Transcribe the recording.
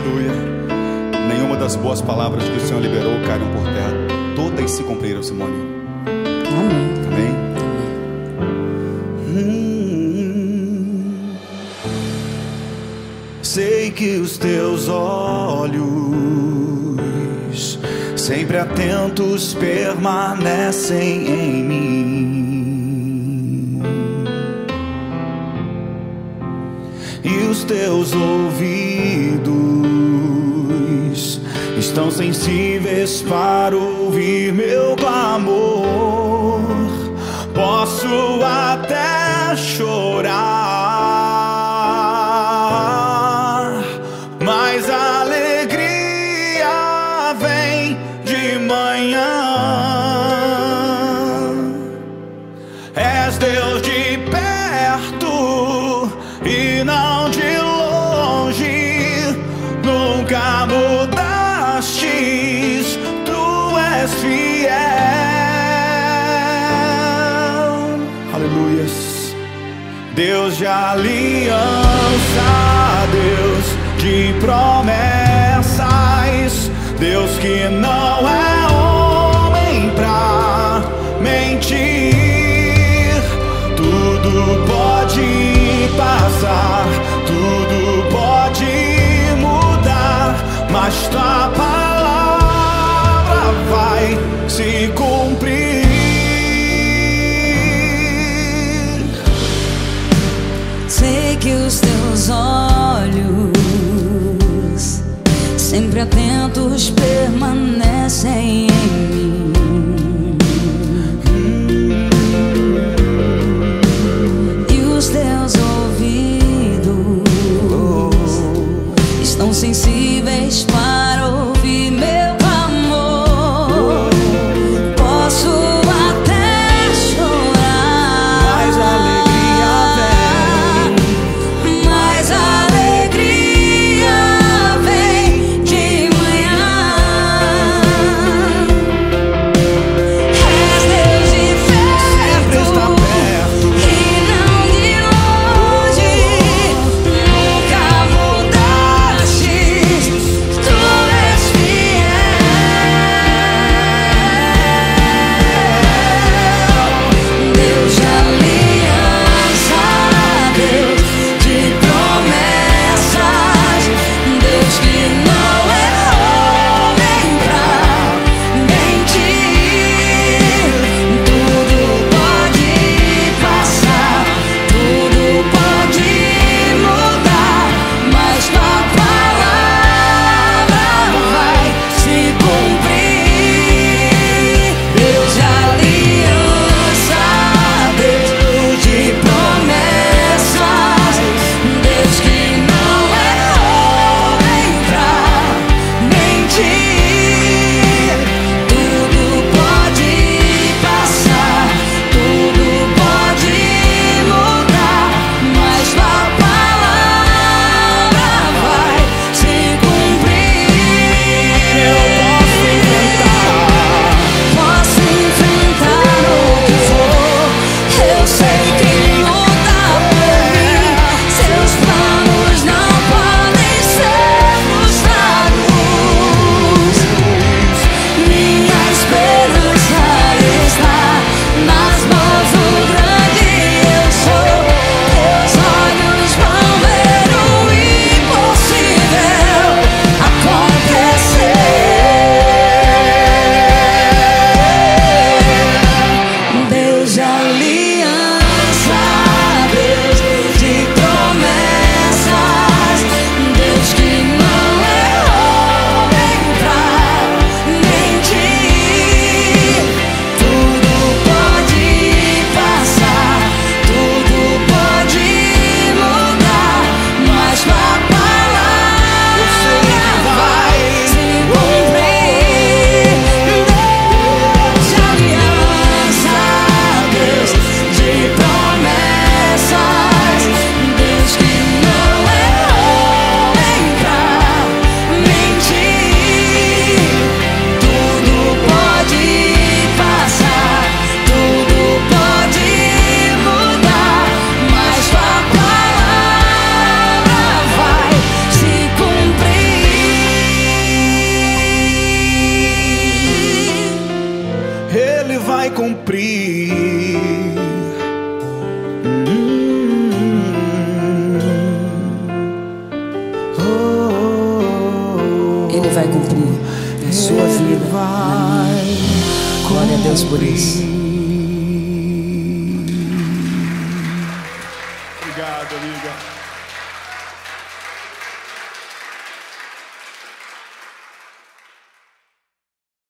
Aleluia. Nenhuma das boas palavras que o Senhor liberou caíram por terra. Todas se cumpriram, Simone. Amém. Amém. Sei que os teus olhos, sempre atentos, permanecem em mim, e os teus ouvidos estão sensíveis para ouvir meu clamor. Posso até chorar, mas a alegria vem de manhã. És Deus de perto e não de longe, nunca mudastes, tu és fiel. Aleluias. Deus de aliança, Deus de promessas, Deus que não é homem pra mentir. Tudo pode passar, tudo pode mudar, mas tua palavra vai se cumprir. Sei que os teus olhos, sempre atentos, permanecem em mim, e os teus ouvidos estão sensíveis para ouvir meu clamor. Posso até chorar, mas a alegria vem de manhã. cumprir. Ele vai cumprir na sua vida. Glória a Deus por isso.